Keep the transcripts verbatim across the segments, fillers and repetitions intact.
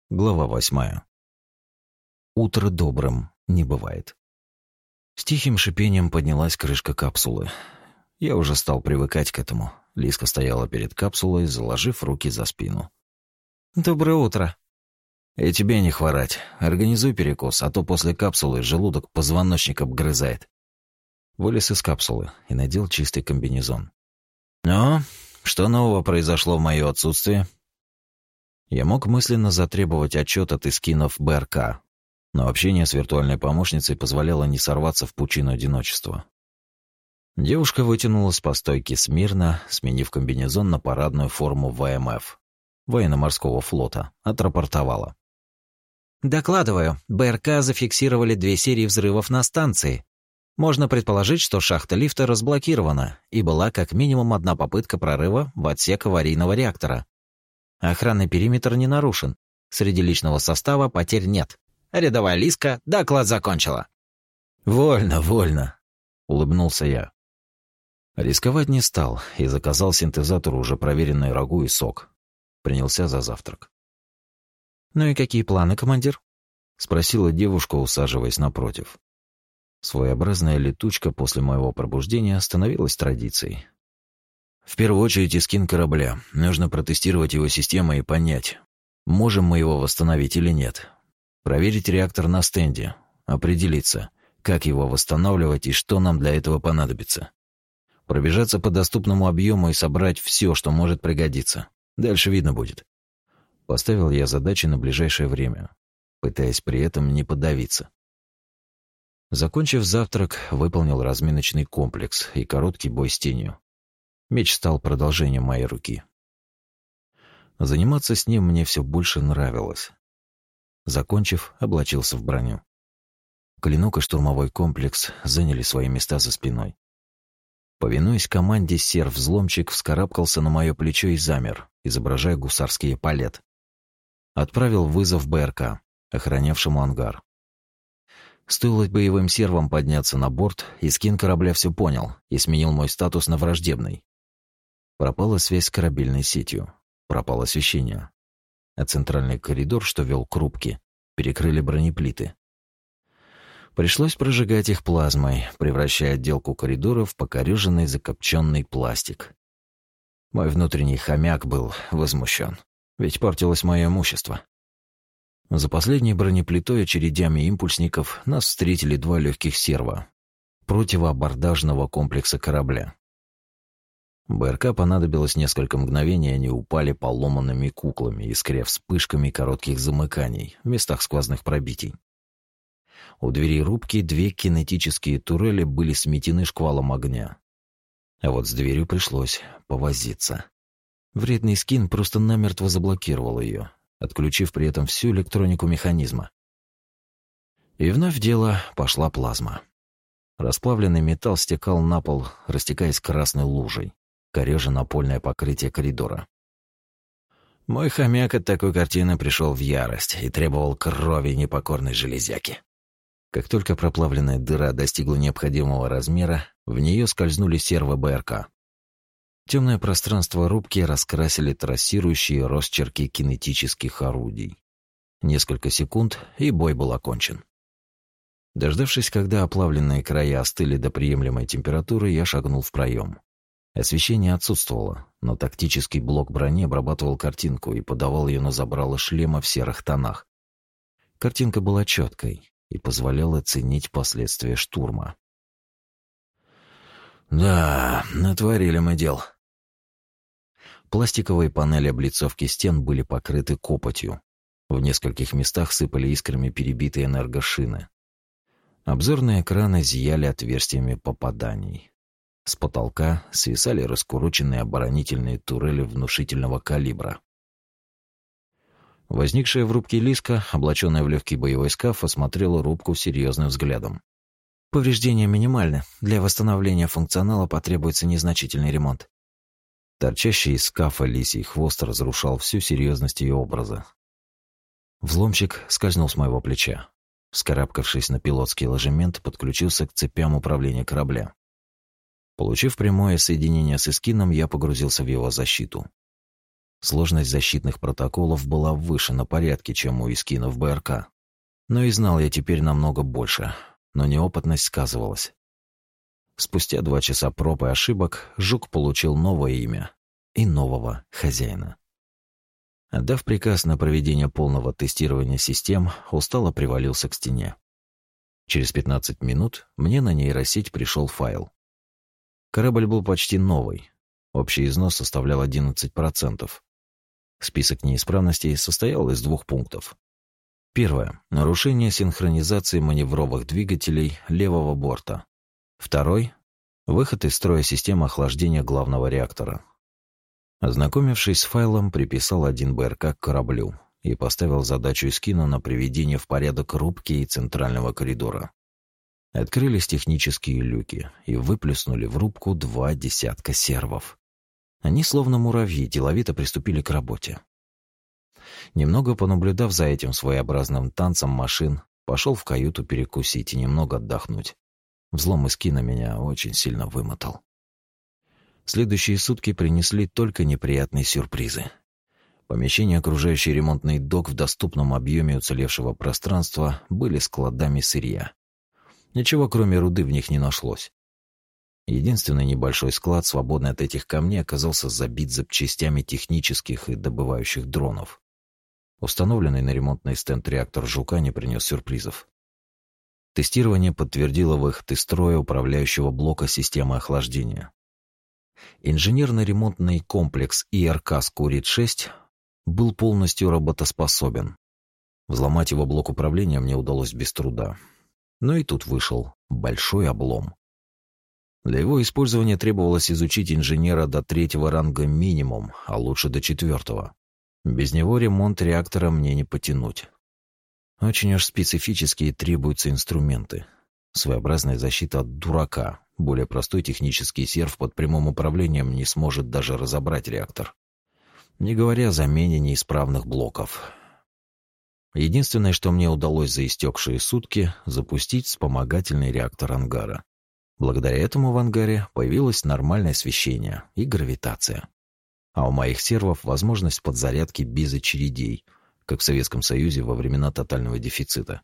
Глава восьмая. Утро добрым не бывает. С тихим шипением поднялась крышка капсулы. Я уже стал привыкать к этому. Лиска стояла перед капсулой, заложив руки за спину. «Доброе утро». «И тебе не хворать. Организуй перекус, а то после капсулы желудок позвоночник обгрызает». Вылез из капсулы и надел чистый комбинезон. «Ну, что нового произошло в моё отсутствие?» Я мог мысленно затребовать отчет от эскинов БРК, но общение с виртуальной помощницей позволяло не сорваться в пучину одиночества. Девушка вытянулась по стойке смирно, сменив комбинезон на парадную форму ВМФ, военно-морского флота, отрапортовала. «Докладываю, БРК зафиксировали две серии взрывов на станции. Можно предположить, что шахта лифта разблокирована, и была как минимум одна попытка прорыва в отсек аварийного реактора. Охранный периметр не нарушен. Среди личного состава потерь нет. Рядовая Лиска доклад закончила». «Вольно, вольно», — улыбнулся я. Рисковать не стал и заказал синтезатору уже проверенный рагу и сок. Принялся за завтрак. «Ну и какие планы, командир?» — спросила девушка, усаживаясь напротив. Своеобразная летучка после моего пробуждения становилась традицией. В первую очередь эскин корабля. Нужно протестировать его систему и понять, можем мы его восстановить или нет. Проверить реактор на стенде, определиться, как его восстанавливать и что нам для этого понадобится. Пробежаться по доступному объему и собрать все, что может пригодиться. Дальше видно будет. Поставил я задачи на ближайшее время, пытаясь при этом не подавиться. Закончив завтрак, выполнил разминочный комплекс и короткий бой с тенью. Меч стал продолжением моей руки. Заниматься с ним мне все больше нравилось. Закончив, облачился в броню. Клинок и штурмовой комплекс заняли свои места за спиной. Повинуясь команде, серв-взломчик вскарабкался на мое плечо и замер, изображая гусарский эполет. Отправил вызов БРК, охранявшему ангар. Стоило боевым сервам подняться на борт, и скин корабля все понял и сменил мой статус на враждебный. Пропала связь с корабельной сетью, пропало освещение, а центральный коридор, что вел к рубке, перекрыли бронеплиты. Пришлось прожигать их плазмой, превращая отделку коридора в покореженный закопченный пластик. Мой внутренний хомяк был возмущен, ведь портилось мое имущество. За последней бронеплитой очередями импульсников нас встретили два легких серва противоабордажного комплекса корабля. БРК понадобилось несколько мгновений, они упали поломанными куклами, искря вспышками коротких замыканий в местах сквозных пробитий. У двери рубки две кинетические турели были сметены шквалом огня. А вот с дверью пришлось повозиться. Вредный скин просто намертво заблокировал ее, отключив при этом всю электронику механизма. И вновь в дело пошла плазма. Расплавленный металл стекал на пол, растекаясь красной лужей, корежа напольное покрытие коридора. Мой хомяк от такой картины пришел в ярость и требовал крови непокорной железяки. Как только проплавленная дыра достигла необходимого размера, в нее скользнули сервы БРК. Темное пространство рубки раскрасили трассирующие росчерки кинетических орудий. Несколько секунд, и бой был окончен. Дождавшись, когда оплавленные края остыли до приемлемой температуры, я шагнул в проем. Освещение отсутствовало, но тактический блок брони обрабатывал картинку и подавал ее на забрало шлема в серых тонах. Картинка была четкой и позволяла оценить последствия штурма. Да, натворили мы дел. Пластиковые панели облицовки стен были покрыты копотью. В нескольких местах сыпали искрами перебитые энергошины. Обзорные экраны зияли отверстиями попаданий. С потолка свисали раскуроченные оборонительные турели внушительного калибра. Возникшая в рубке Лиска, облаченная в легкий боевой скаф, осмотрела рубку серьезным взглядом. «Повреждения минимальны. Для восстановления функционала потребуется незначительный ремонт». Торчащий из скафа лисий хвост разрушал всю серьезность ее образа. Взломщик скользнул с моего плеча. Вскарабкавшись на пилотский ложемент, подключился к цепям управления корабля. Получив прямое соединение с эскином, я погрузился в его защиту. Сложность защитных протоколов была выше на порядке, чем у эскинов БРК. Но и знал я теперь намного больше, но неопытность сказывалась. Спустя два часа проб и ошибок Жук получил новое имя и нового хозяина. Отдав приказ на проведение полного тестирования систем, устало привалился к стене. Через пятнадцать минут мне на нейросеть пришел файл. Корабль был почти новый. Общий износ составлял одиннадцать процентов. Список неисправностей состоял из двух пунктов. Первое. Нарушение синхронизации маневровых двигателей левого борта. Второй. Выход из строя системы охлаждения главного реактора. Ознакомившись с файлом, приписал один БРК к кораблю и поставил задачу эскина на приведение в порядок рубки и центрального коридора. Открылись технические люки и выплеснули в рубку два десятка сервов. Они, словно муравьи, деловито приступили к работе. Немного понаблюдав за этим своеобразным танцем машин, пошел в каюту перекусить и немного отдохнуть. Взлом эскина меня очень сильно вымотал. Следующие сутки принесли только неприятные сюрпризы. Помещения, окружающие ремонтный док в доступном объеме уцелевшего пространства, были складами сырья. Ничего, кроме руды, в них не нашлось. Единственный небольшой склад, свободный от этих камней, оказался забит запчастями технических и добывающих дронов. Установленный на ремонтный стенд реактор «Жука» не принес сюрпризов. Тестирование подтвердило выход из строя управляющего блока системы охлаждения. Инженерно-ремонтный комплекс И Р К Скурит-шесть был полностью работоспособен. Взломать его блок управления мне удалось без труда. Но и тут вышел большой облом. Для его использования требовалось изучить инженера до третьего ранга минимум, а лучше до четвертого. Без него ремонт реактора мне не потянуть. Очень уж специфические требуются инструменты. Своеобразная защита от дурака. Более простой технический серв под прямым управлением не сможет даже разобрать реактор. Не говоря о замене неисправных блоков. Единственное, что мне удалось за истекшие сутки, запустить вспомогательный реактор ангара. Благодаря этому в ангаре появилось нормальное освещение и гравитация. А у моих сервов возможность подзарядки без очередей, как в Советском Союзе во времена тотального дефицита.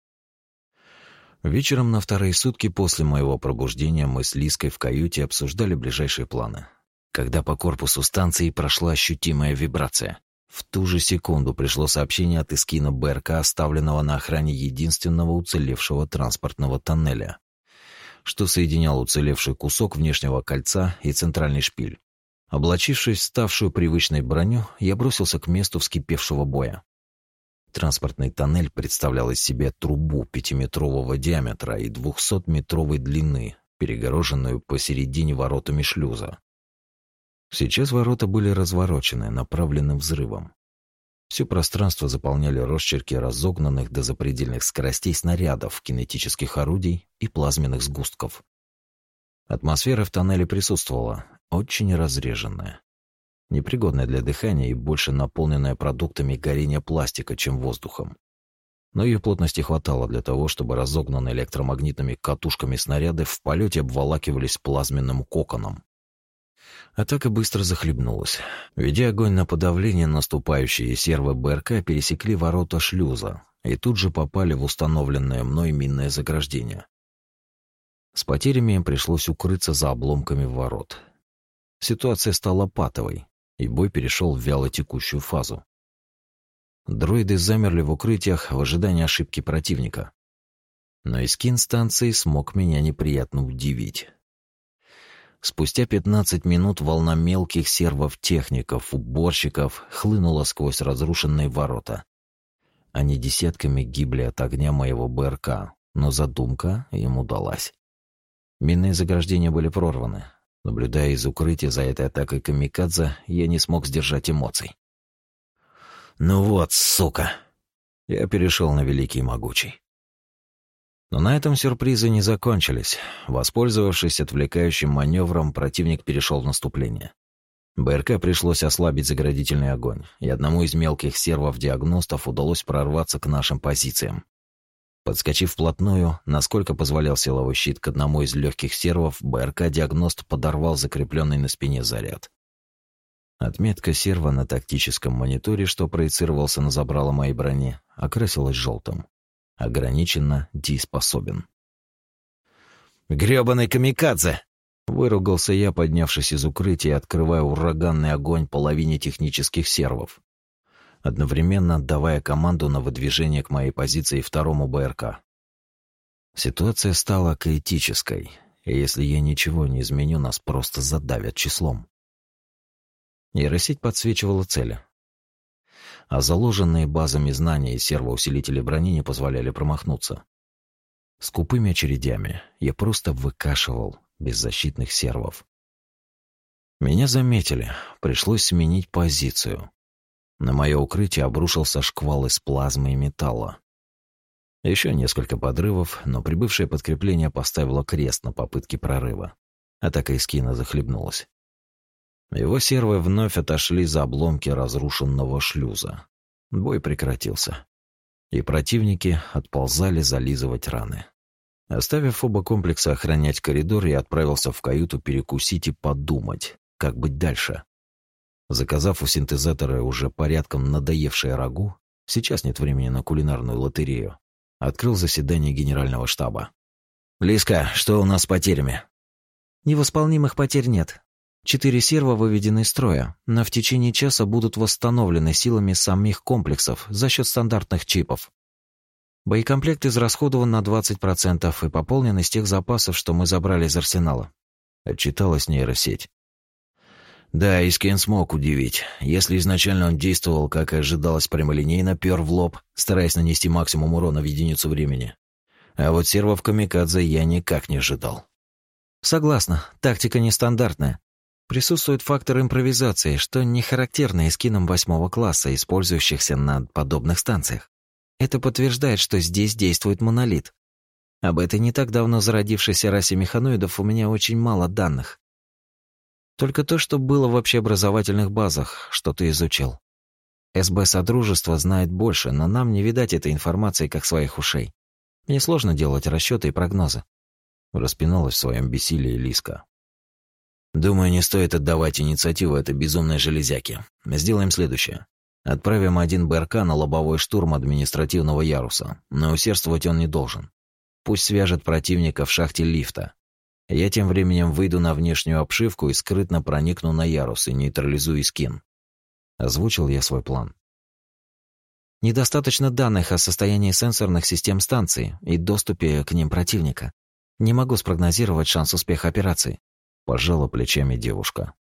Вечером на вторые сутки после моего пробуждения мы с Лиской в каюте обсуждали ближайшие планы. Когда по корпусу станции прошла ощутимая вибрация, в ту же секунду пришло сообщение от эскина БРК, оставленного на охране единственного уцелевшего транспортного тоннеля, что соединял уцелевший кусок внешнего кольца и центральный шпиль. Облачившись в ставшую привычной броню, я бросился к месту вскипевшего боя. Транспортный тоннель представлял из себя трубу пятиметрового диаметра и двухсотметровой длины, перегороженную посередине воротами шлюза. Сейчас ворота были разворочены направленным взрывом. Все пространство заполняли росчерки разогнанных до запредельных скоростей снарядов, кинетических орудий и плазменных сгустков. Атмосфера в тоннеле присутствовала, очень разреженная. Непригодная для дыхания и больше наполненная продуктами горения пластика, чем воздухом. Но ее плотности хватало для того, чтобы разогнанные электромагнитными катушками снаряды в полете обволакивались плазменным коконом. Атака быстро захлебнулась. Ведя огонь на подавление, наступающие сервы БРК пересекли ворота шлюза и тут же попали в установленное мной минное заграждение. С потерями им пришлось укрыться за обломками ворот. Ситуация стала патовой, и бой перешел в вялотекущую фазу. Дроиды замерли в укрытиях в ожидании ошибки противника. Но эскин станции смог меня неприятно удивить. Спустя пятнадцать минут волна мелких сервов-техников, уборщиков хлынула сквозь разрушенные ворота. Они десятками гибли от огня моего БРК, но задумка им удалась. Минные заграждения были прорваны. Наблюдая из укрытия за этой атакой камикадзе, я не смог сдержать эмоций. «Ну вот, сука!» Я перешел на великий и могучий. Но на этом сюрпризы не закончились. Воспользовавшись отвлекающим маневром, противник перешел в наступление. БРК пришлось ослабить заградительный огонь, и одному из мелких сервов-диагностов удалось прорваться к нашим позициям. Подскочив вплотную, насколько позволял силовой щит, к одному из легких сервов, БРК-диагност подорвал закрепленный на спине заряд. Отметка серва на тактическом мониторе, что проецировался на забрало моей брони, окрасилась желтым. Ограниченно дееспособен. «Грёбаный камикадзе!» Выругался я, поднявшись из укрытия и открывая ураганный огонь половине технических сервов, одновременно отдавая команду на выдвижение к моей позиции второму БРК. Ситуация стала критической, и если я ничего не изменю, нас просто задавят числом. Нейросеть подсвечивала цели, а заложенные базами знания и сервоусилители брони не позволяли промахнуться. Скупыми очередями я просто выкашивал беззащитных сервов. Меня заметили, пришлось сменить позицию. На мое укрытие обрушился шквал из плазмы и металла. Еще несколько подрывов, но прибывшее подкрепление поставило крест на попытке прорыва. Атака Искина захлебнулась. Его сервы вновь отошли за обломки разрушенного шлюза. Бой прекратился, и противники отползали зализывать раны. Оставив оба комплекса охранять коридор, я отправился в каюту перекусить и подумать, как быть дальше. Заказав у синтезатора уже порядком надоевшее рагу, сейчас нет времени на кулинарную лотерею, открыл заседание генерального штаба. «Лиска, что у нас с потерями?» «Невосполнимых потерь нет. Четыре серва выведены из строя, но в течение часа будут восстановлены силами самих комплексов за счет стандартных чипов. Боекомплект израсходован на двадцать процентов и пополнен из тех запасов, что мы забрали из арсенала», — отчиталась нейросеть. Да, Искин смог удивить. Если изначально он действовал, как и ожидалось, прямолинейно, пёр в лоб, стараясь нанести максимум урона в единицу времени. А вот сервов камикадзе я никак не ожидал. «Согласна, тактика нестандартная. Присутствует фактор импровизации, что не характерно эскинам восьмого класса, использующихся на подобных станциях. Это подтверждает, что здесь действует монолит. Об этой не так давно зародившейся расе механоидов у меня очень мало данных. Только то, что было в общеобразовательных базах, что ты изучил. СБ Содружества знает больше, но нам не видать этой информации как своих ушей. Мне сложно делать расчеты и прогнозы». Распиналась в своем бессилии Лиска. «Думаю, не стоит отдавать инициативу этой безумной железяке. Сделаем следующее. Отправим один БРК на лобовой штурм административного яруса, но усердствовать он не должен. Пусть свяжет противника в шахте лифта. Я тем временем выйду на внешнюю обшивку и скрытно проникну на ярус и нейтрализую Искин». Озвучил я свой план. «Недостаточно данных о состоянии сенсорных систем станции и доступе к ним противника. Не могу спрогнозировать шанс успеха операции», — пожала плечами девушка.